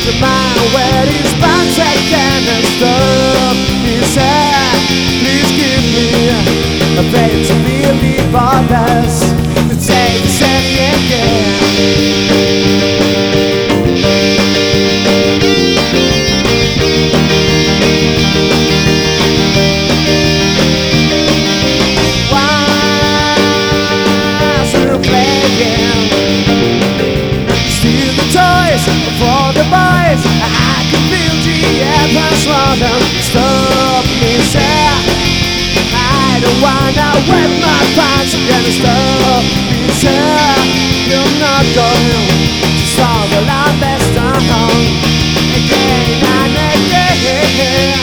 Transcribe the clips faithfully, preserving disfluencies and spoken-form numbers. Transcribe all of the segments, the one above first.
the man where his pants again and stuff. He said, please give me a faith to believe others to take the same again. For the boys, I can feel the airplanes running. Stop me, sir. I don't wanna wet my pants again. Stop me, sir. You're not going to solve the land that's done again and again.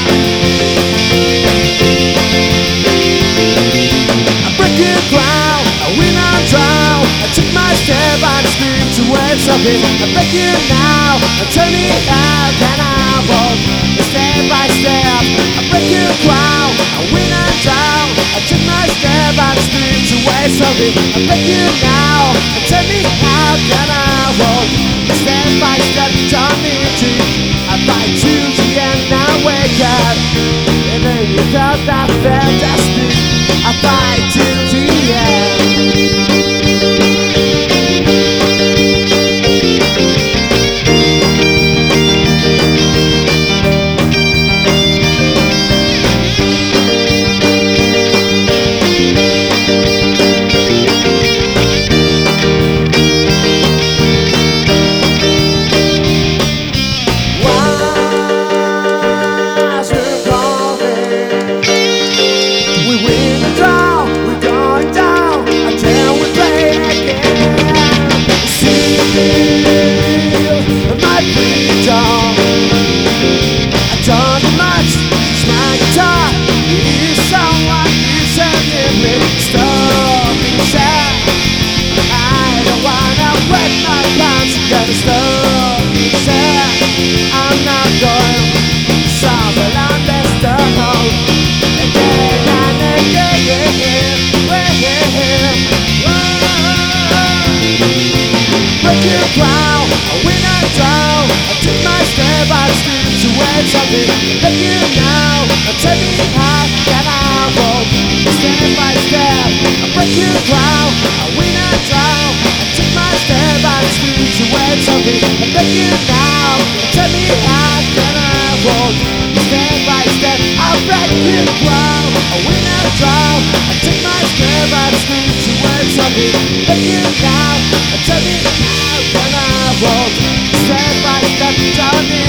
I break your ground, I win and drown. I took my step and scream to wave something. I beg you now, tell me how can I walk step by step. I break your ground, I win and drown. I took my step and scream to wave something. I beg you now, tell me how can I walk step by step. Turn me to I fight to the end, now wake up. And then you thought that fantastic. I fight to the end. Something that you know. Tell me how can I walk step by step. I break your ground, I win and drown. I took my step and scream to wait something that you know. Tell me how can I walk step by step. I break your ground, I win and drown. I took my step and scream to wait something that you know. Tell me how can I walk step by step. Tell me